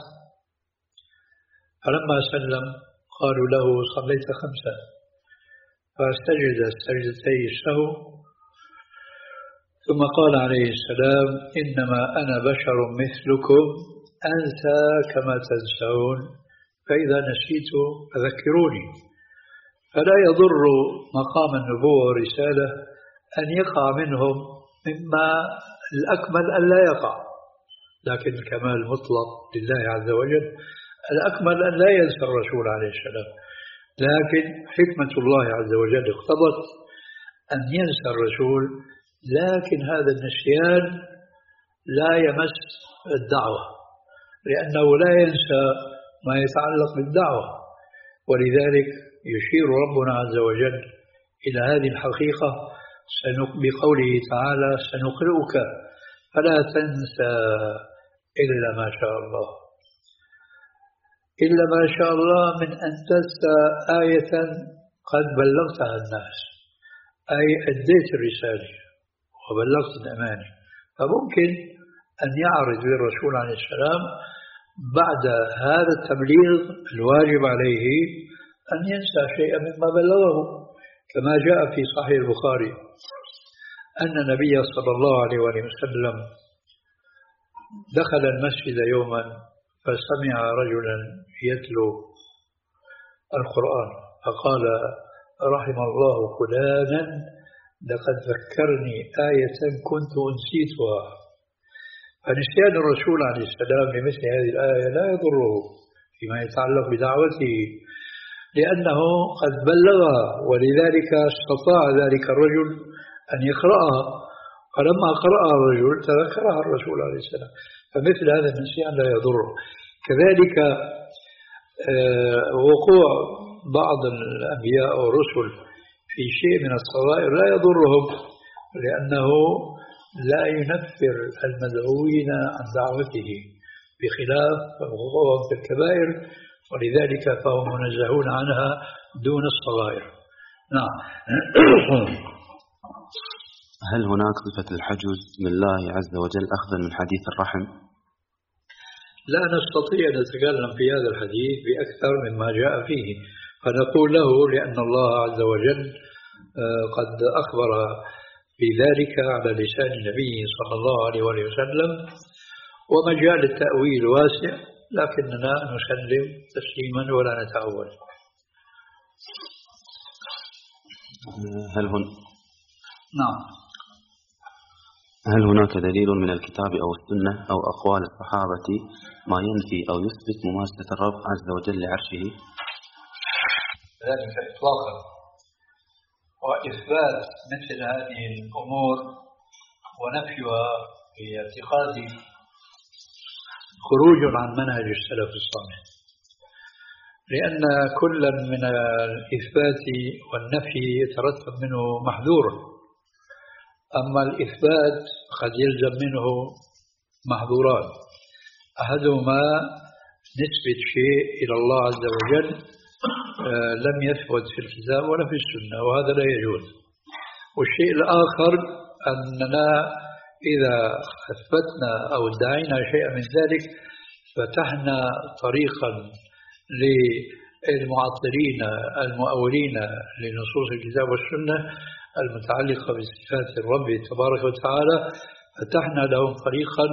فلما سلم قالوا له صليت خمسة، فاستجد السجدتي السهو، ثم قال عليه السلام إنما أنا بشر مثلكم أنسى كما تنسون، فإذا نسيت فذكروني. فلا يضر مقام النبوة والرسالة أن يقع منهم مما الأكمل أن لا يقع، لكن الكمال مطلق لله عز وجل. الأكمل أن لا ينسى الرسول عليه السلام، لكن حكمة الله عز وجل اقتضت أن ينسى الرسول، لكن هذا النسيان لا يمس الدعوة، لأنه لا ينسى ما يتعلق بالدعوة. ولذلك يشير ربنا عز وجل إلى هذه الحقيقة بقوله تعالى سنقرئك فلا تنسى إلا ما شاء الله. إلا ما شاء الله من أن تنسى آية قد بلغتها الناس، أي أديت الرسالة وبلغت الأمانة. فممكن أن يعرض للرسول عليه السلام بعد هذا التبليغ الواجب عليه أن ينسى شيئا مما بلغه، كما جاء في صحيح البخاري أن النبي صلى الله عليه وسلم دخل المسجد يوما فسمع رجلا يتلو القرآن فقال رحم الله فلانا لقد ذكرني آية كنت أنسيتها. فنسيان الرسول عليه السلام لمثل هذه الآية لا يضره فيما يتعلق بدعوته، لأنه قد بلغها، ولذلك استطاع ذلك الرجل أن يقرأها، فلما قرأها الرجل تذكرها الرسول عليه السلام. فمثل هذا النسيان لا يضره. كذلك وقوع بعض الأنبياء والرسل في شيء من الصغائر لا يضرهم، لأنه لا ينفر المدعوين عن دعوته، بخلاف وقوعهم في الكبائر، ولذلك فهم منزهون عنها دون الصغائر. نعم. هل هناك صفة الحجز لله عز وجل أخذا من حديث الرحم؟ لا نستطيع أن نتكلم في هذا الحديث بأكثر مما جاء فيه، فنقول له لأن الله عز وجل قد أخبر بذلك على لسان النبي صلى الله عليه وسلم، ومجال التأويل واسع، لكننا نسلم تسليما ولا نتأول. هل هن؟ نعم. هل هناك دليل من الكتاب أو السنة أو أقوال الصحابة ما ينفي أو يثبت مماسة الرب عز وجل لعرشه؟ ذلك إطلاقا. وإثبات مثل هذه الأمور ونفيها في اعتقادي خروج عن منهج السلف الصالح، لأن كلا من الإثبات والنفي يترتب منه محذور، أما الإثبات قد يلزم منه محظوران، أحدهما نسبة شيء إلى الله عز وجل لم يثبت في الكتاب ولا في السنة، وهذا لا يجوز. والشيء الآخر أننا إذا أثبتنا أو ادعينا شيئا من ذلك فتحنا طريقا للمعطلين المؤولين لنصوص الكتاب والسنة المتعلقة بصفات الرب تبارك وتعالى، فتحنا لهم طريقا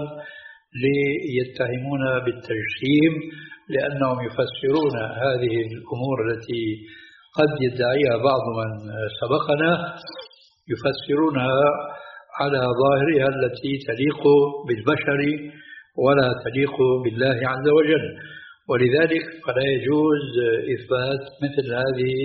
ليتهمون بالتجسيم، لأنهم يفسرون هذه الأمور التي قد يدعيها بعض من سبقنا، يفسرونها على ظاهرها التي تليق بالبشر ولا تليق بالله عز وجل. ولذلك فلا يجوز إثبات مثل هذه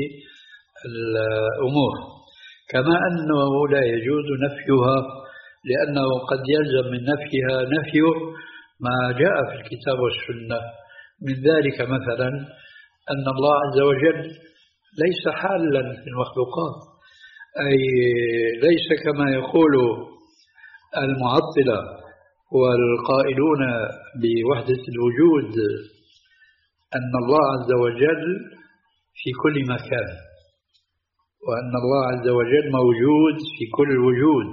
الأمور، كما أنه لا يجوز نفيها، لأنه قد يلزم من نفيها نفي ما جاء في الكتاب والسنة. من ذلك مثلا أن الله عز وجل ليس حالا في المخلوقات، أي ليس كما يقول المعطلة والقائلون بوحدة الوجود أن الله عز وجل في كل مكان، وأن الله عز وجل موجود في كل الوجود.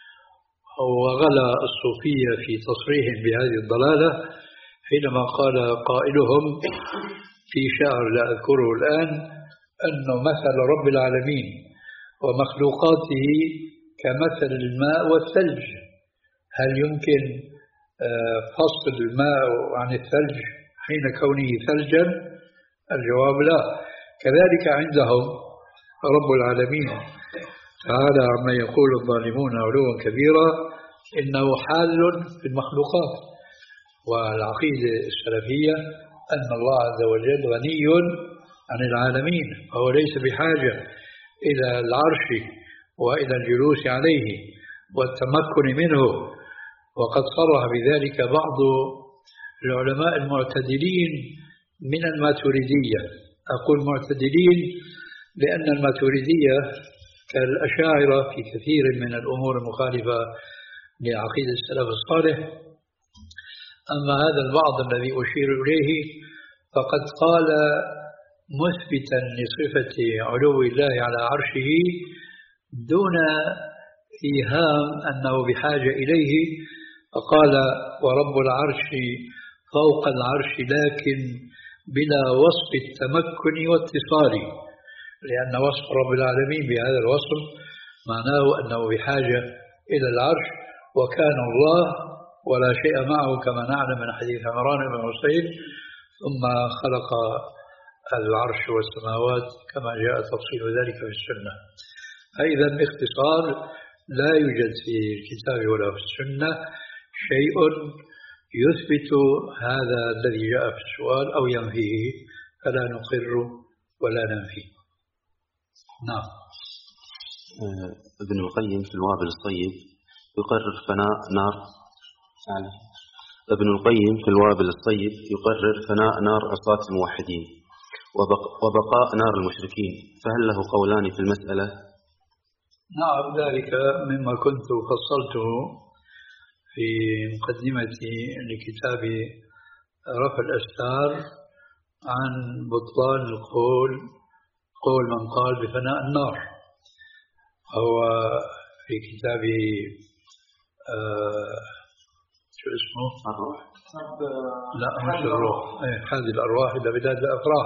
وغلا الصوفية في تصريح بهذه الضلالة حينما قال قائلهم في شعر لا أذكره الآن أنه مثل رب العالمين ومخلوقاته كمثل الماء والثلج، هل يمكن فصل الماء عن الثلج حين كونه ثلجا؟ الجواب لا. كذلك عندهم رب العالمين تعالى عما يقول الظالمون علوا كبيرا إنه حال في المخلوقات. والعقيدة السلفية أن الله عز وجل غني عن العالمين، فهو ليس بحاجة إلى العرش وإلى الجلوس عليه والتمكن منه. وقد صرح بذلك بعض العلماء المعتدلين من الماتريدية. أقول معتدلين لأن الماتريدية كالأشاعرة في كثير من الأمور المخالفة لعقيدة السلف الصالح. أما هذا البعض الذي أشير إليه فقد قال مثبتا لصفة علو الله على عرشه دون إيهام أنه بحاجة إليه، فقال ورب العرش فوق العرش لكن بلا وصف التمكن واتصال، لأن وصف رب العالمين بهذا الوصف معناه أنه بحاجة إلى العرش، وكان الله ولا شيء معه كما نعلم من حديث عمران بن حسين ثم خلق العرش والسماوات كما جاء تفصيل ذلك في السنة. فإذا باختصار لا يوجد في الكتاب ولا في السنة شيء يثبت هذا الذي جاء في السؤال أو ينفيه، فلا نقر ولا ننفي. نعم. ابن القيم في الوابل الصيب يقرر فناء نار يعني ابن القيم في الوابل الصيب يقرر فناء نار عصاة الموحدين وبقاء نار المشركين، فهل له قولان في المسألة؟ نعم، ذلك مما كنت فصلته في مقدمتي لكتاب رفع الأستار عن بطلان القول قول من قال بفناء النار. هو في كتاب آه شو اسمه؟ الروح. لا مش الروح، هذه الأرواح إلى بلاد الأفراح.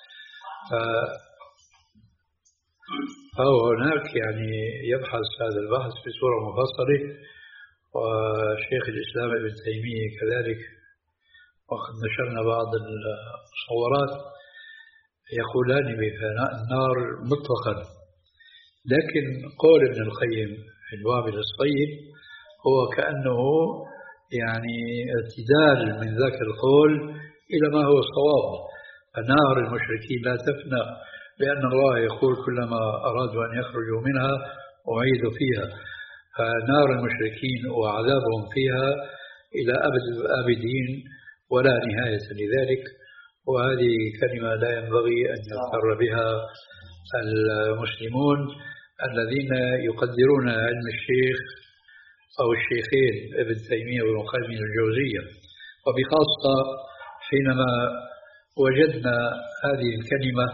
فهو هناك يعني يبحث هذا البحث بصورة مفصلة، وشيخ الإسلام ابن تيمية كذلك، وقد نشرنا بعض المصورات يقولان بفناء النار مطلقا. لكن قول ابن القيم في الوابل الصيب هو كأنه يعني ارتدال من ذاك القول إلى ما هو صواب. فنار المشركين لا تفنى، لأن الله يقول كلما أرادوا أن يخرجوا منها أعيدوا فيها. فنار المشركين وعذابهم فيها إلى أبد الآبدين ولا نهاية لذلك. وهذه كلمة لا ينبغي أن يغتر بها المسلمون الذين يقدرون علم الشيخ أو الشيخين ابن تيمية وابن القيم الجوزية، وبخاصة حينما وجدنا هذه الكلمة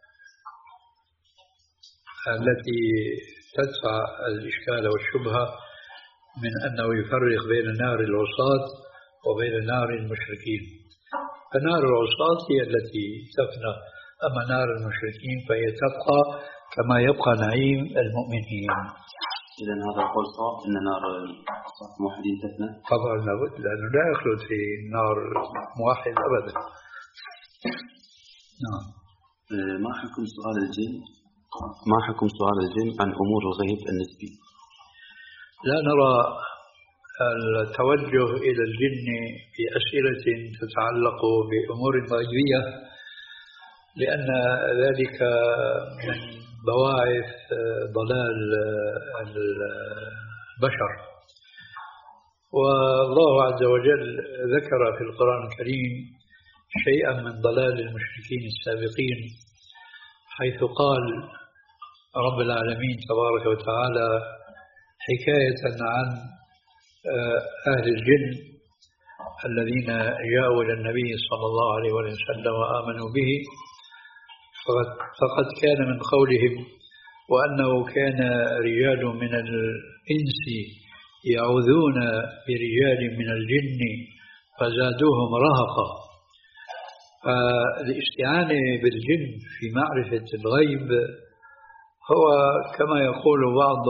التي تدفع الإشكال والشبهة من أنه يفرق بين نار العصاة وبين نار المشركين. فنار العصاة هي التي تفنى، أما نار المشركين فهي تبقى كما يبقى نعيم المؤمنين. إذن هذا القول صواب أن نار الموحدين تفنى؟ طبعا لابد، لأنه لا يخلد في نار موحد أبدا. نعم. ما حكم سؤال الجن ما حكم سؤال الجن عن أمور الغيب النسبي؟ لا نرى التوجه إلى الجن بأسئلة تتعلق بأمور غيبية، لأن ذلك من بواعث ضلال البشر. والله عز وجل ذكر في القرآن الكريم شيئا من ضلال المشركين السابقين، حيث قال رب العالمين تبارك وتعالى حكاية عن أهل الجن الذين جاءوا إلى النبي صلى الله عليه وسلم وآمنوا به، فقد كان من قولهم وأنه كان رجال من الإنس يعوذون برجال من الجن فزادوهم رهقا. فالاستعانة بالجن في معرفة الغيب هو كما يقول بعض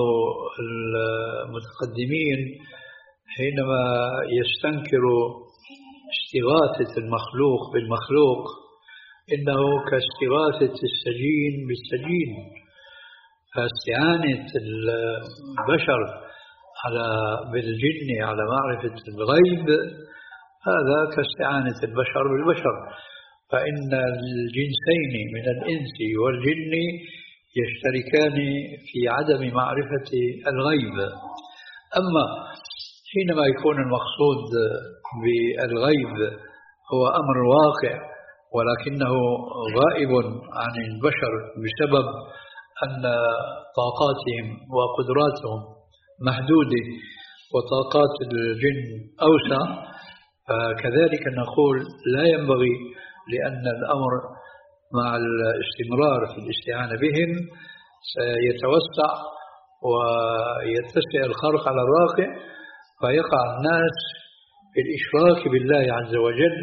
المتقدمين حينما يستنكر استغاثة المخلوق بالمخلوق، إنه كاستغاثة السجين بالسجين. فاستعانة البشر على بالجن على معرفة الغيب هذا كاستعانة البشر بالبشر، فإن الجنسين من الإنس والجن يشتركان في عدم معرفة الغيب. أما حينما يكون المقصود بالغيب هو أمر واقع ولكنه غائب عن البشر بسبب أن طاقاتهم وقدراتهم محدودة وطاقات الجن أوسع، فكذلك نقول لا ينبغي، لأن الأمر مع الاستمرار في الاستعانة بهم سيتوسع ويتسع الخرق على الواقع، فيقع الناس في الإشراك بالله عز وجل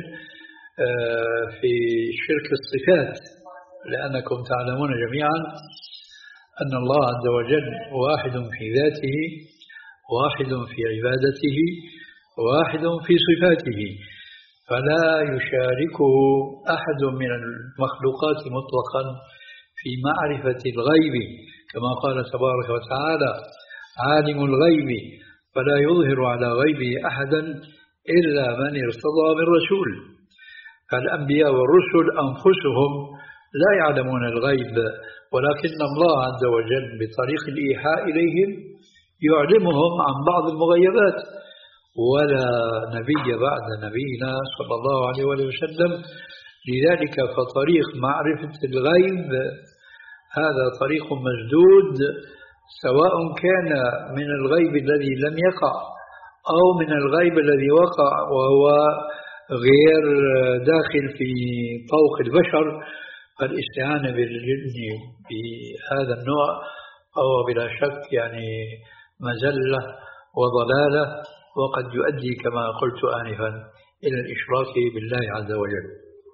في شرك الصفات، لأنكم تعلمون جميعا أن الله عز وجل واحد في ذاته، واحد في عبادته، واحد في صفاته، فلا يشاركه أحد من المخلوقات مطلقا في معرفة الغيب، كما قال تبارك وتعالى عالم الغيب فلا يظهر على غيبه أحدا إلا من ارتضى من رسول. فالأنبياء والرسل أنفسهم لا يعلمون الغيب، ولكن الله عز وجل بطريق الإيحاء إليهم يعلمهم عن بعض المغيبات، ولا نبي بعد نبينا صلى الله عليه وسلم. لذلك فطريق معرفة الغيب هذا طريق مسدود، سواء كان من الغيب الذي لم يقع أو من الغيب الذي وقع وهو غير داخل في طوق البشر. فالاستعانة بالجن بهذا النوع هو بلا شك يعني مزلة وضلالة، وقد يؤدي كما قلت آنفا إلى الإشراك بالله عز وجل.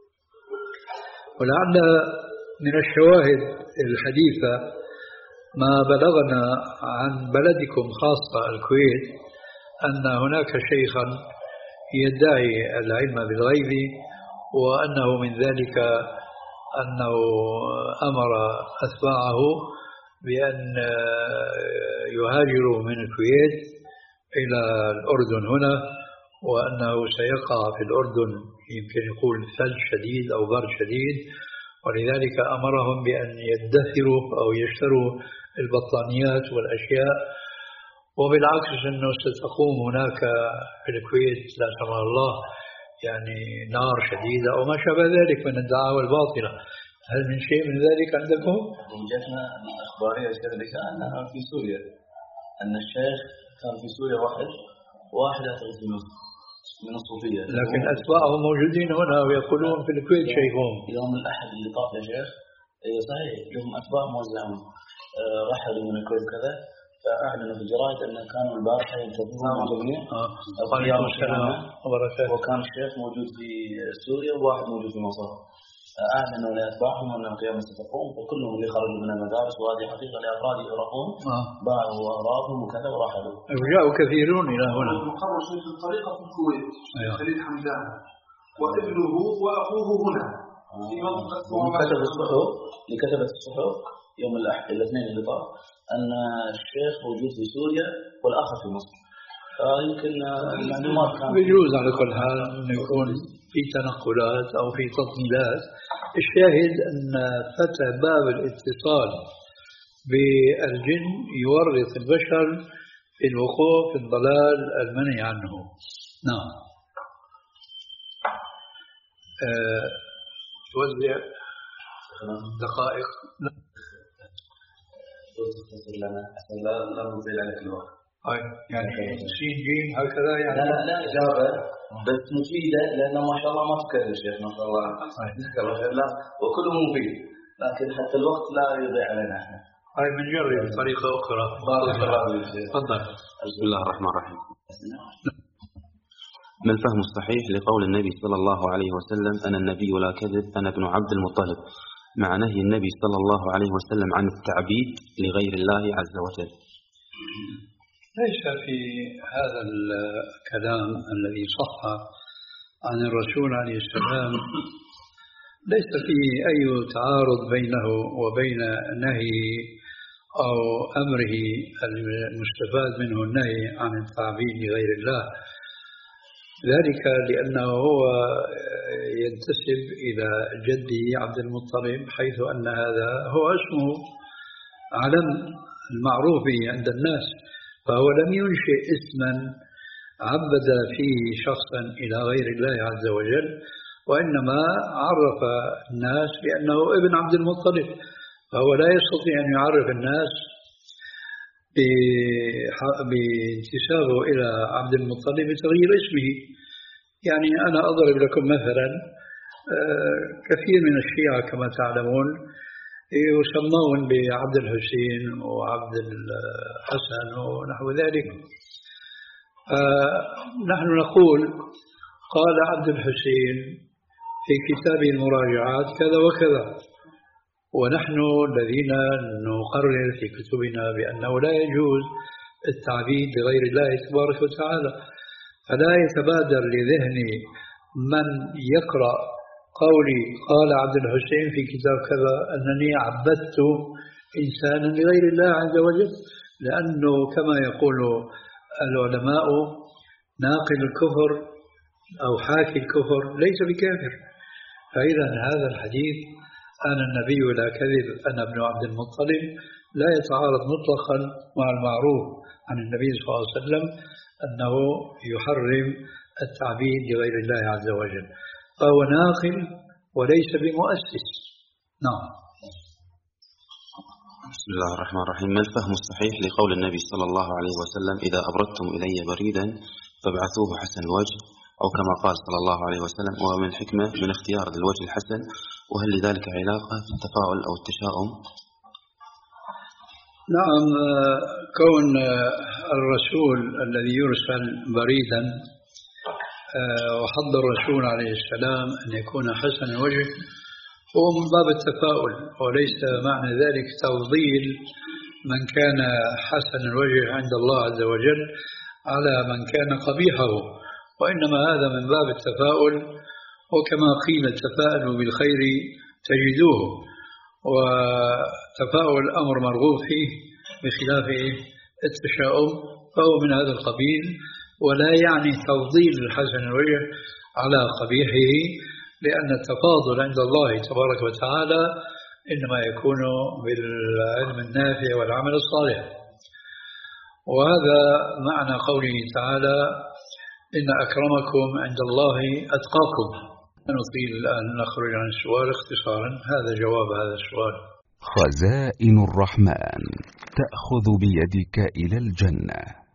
ولعل من الشواهد الحديثة ما بلغنا عن بلدكم خاصة الكويت أن هناك شيخا يدعي العلم بالغيب، وأنه من ذلك أنه أمر أتباعه بأن يهاجروا من الكويت إلى الأردن هنا، وأنه سيقع في الأردن يمكن يقول ثلج شديد أو برد شديد، ولذلك أمرهم بأن يدخروا أو يشتروا البطانيات والأشياء. وبالعكس أنه ستقوم هناك في الكويت لا سمح الله يعني نار شديدة أو ما شابه ذلك من الدعاوى الباطلة. هل من شيء من ذلك عندكم؟ جاتنا الأخبارية أستاذ الإساءة أنها في سوريا، أن الشيخ كان في سوريا واحد واحد أعتقد من الصوفية، لكن أتباعهم موجودين هنا ويقولون في الكويت شيخهم. يوم الأحد اللي طاف يا شيخ صحيح لهم أتباع موزعون رحلوا من الكويت كذا، فأعلنوا في الجرائد أن كانوا البارحة ينتظرون الجميع. وكان الشيخ موجود في سوريا وواحد موجود في مصر. أعلنوا لأتباعهم أن القيامة ستقوم، وكلهم اللي خرجوا من المدارس، وهذه حقيقة لأفراد يعرفون باعوا أغراضهم وكذا ورحلوا. وجاءوا كثيرون إلى هنا. مقرر شيخ الطريقة في الكويت خليل حمدان وابنه وأخوه هنا في منطقة. كتب الصحف لكتبت الصحف يوم الأحد الاثنين اللي طاف أن الشيخ موجود في سوريا والآخر في مصر. فيمكن المعلومات كانت بيجوز على كل حال أن يكون في تنقلات أو في تطمينات. الشاهد أن فتح باب الاتصال بالجن يورط البشر في الوقوع في الضلال المنهي عنه. نعم. أه توزع دقائق. لنا لا لا نطيل عليك الوقت. أي يعني سين جيم هكذا يعني. لا لا إجابة بس مفيدة، لأنه ما شاء الله ما تكرر شيخ ما شاء الله نذكر الله وكله مفيد، لكن حتى الوقت لا يضيع علينا احنا. هاي بنجرب بطريقة أخرى. بارك الله فيك. تفضل. بسم الله الرحمن الرحيم. ما الفهم الصحيح لقول النبي صلى الله عليه وسلم أنا النبي لا كذب أنا ابن عبد المطلب، مع نهي النبي صلى الله عليه وسلم عن التعبيد لغير الله عز وجل؟ ليس في هذا الكلام الذي صح عن الرسول عليه السلام ليس فيه أي تعارض بينه وبين نهي أو أمره المستفاد منه النهي عن التعبيد لغير الله، ذلك لأنه هو ينتسب إلى جده عبد المطلب، حيث أن هذا هو اسمه علم المعروف عند الناس، فهو لم ينشئ اسما عبد فيه شخصا إلى غير الله عز وجل، وإنما عرف الناس بأنه ابن عبد المطلب، فهو لا يستطيع أن يعرف الناس بانتسابه إلى عبد المطلب بتغيير اسمه. يعني أنا أضرب لكم مثلا كثير من الشيعة كما تعلمون يسمون بعبد الحسين وعبد الحسن ونحو ذلك. نحن نقول قال عبد الحسين في كتابه المراجعات كذا وكذا، ونحن الذين نقرر في كتبنا بأنه لا يجوز التعبيد لغير الله تبارك وتعالى، فلا يتبادر لذهن من يقرأ قولي قال عبد الحسين في كتاب كذا أنني عبدت إنسانا لغير الله عز وجل، لأنه كما يقول العلماء ناقل الكفر أو حاكي الكفر ليس بكافر. فإذا هذا الحديث أنا النبي لا كذب أنا ابن عبد المطلب لا يتعارض مطلقا مع المعروف عن النبي صلى الله عليه وسلم أنه يحرم التعبيد لغير الله عز وجل، فهو ناقل وليس بمؤسس. نعم. بسم الله الرحمن الرحيم. ما الفهم الصحيح لقول النبي صلى الله عليه وسلم إذا أبردتم إلي بريدا فابعثوه حسن الوجه، أو كما قال صلى الله عليه وسلم ومن الحكمة من اختيار الوجه الحسن، وهل لذلك علاقة في التفاؤل أو التشاؤم؟ نعم، كون الرسول الذي يرسل بريدا وحض الرسول عليه السلام أن يكون حسن الوجه هو من باب التفاؤل، وليس معنى ذلك تفضيل من كان حسن الوجه عند الله عز وجل على من كان قبيحه، وإنما هذا من باب التفاؤل، وكما قيل تفاءلوا بالخير تجدوه، وتفاؤل أمر مرغوب فيه بخلاف التشاؤم، فهو من هذا القبيل، ولا يعني تفضيل الحسن الوجه على قبيحه، لأن التفاضل عند الله تبارك وتعالى إنما يكون بالعلم النافع والعمل الصالح. وهذا معنى قوله تعالى إن أكرمكم عند الله أتقاكم. نطيل الآن، نخرج عن السؤال اختصارا. هذا جواب هذا السؤال. خزائن الرحمن تأخذ بيدك إلى الجنة.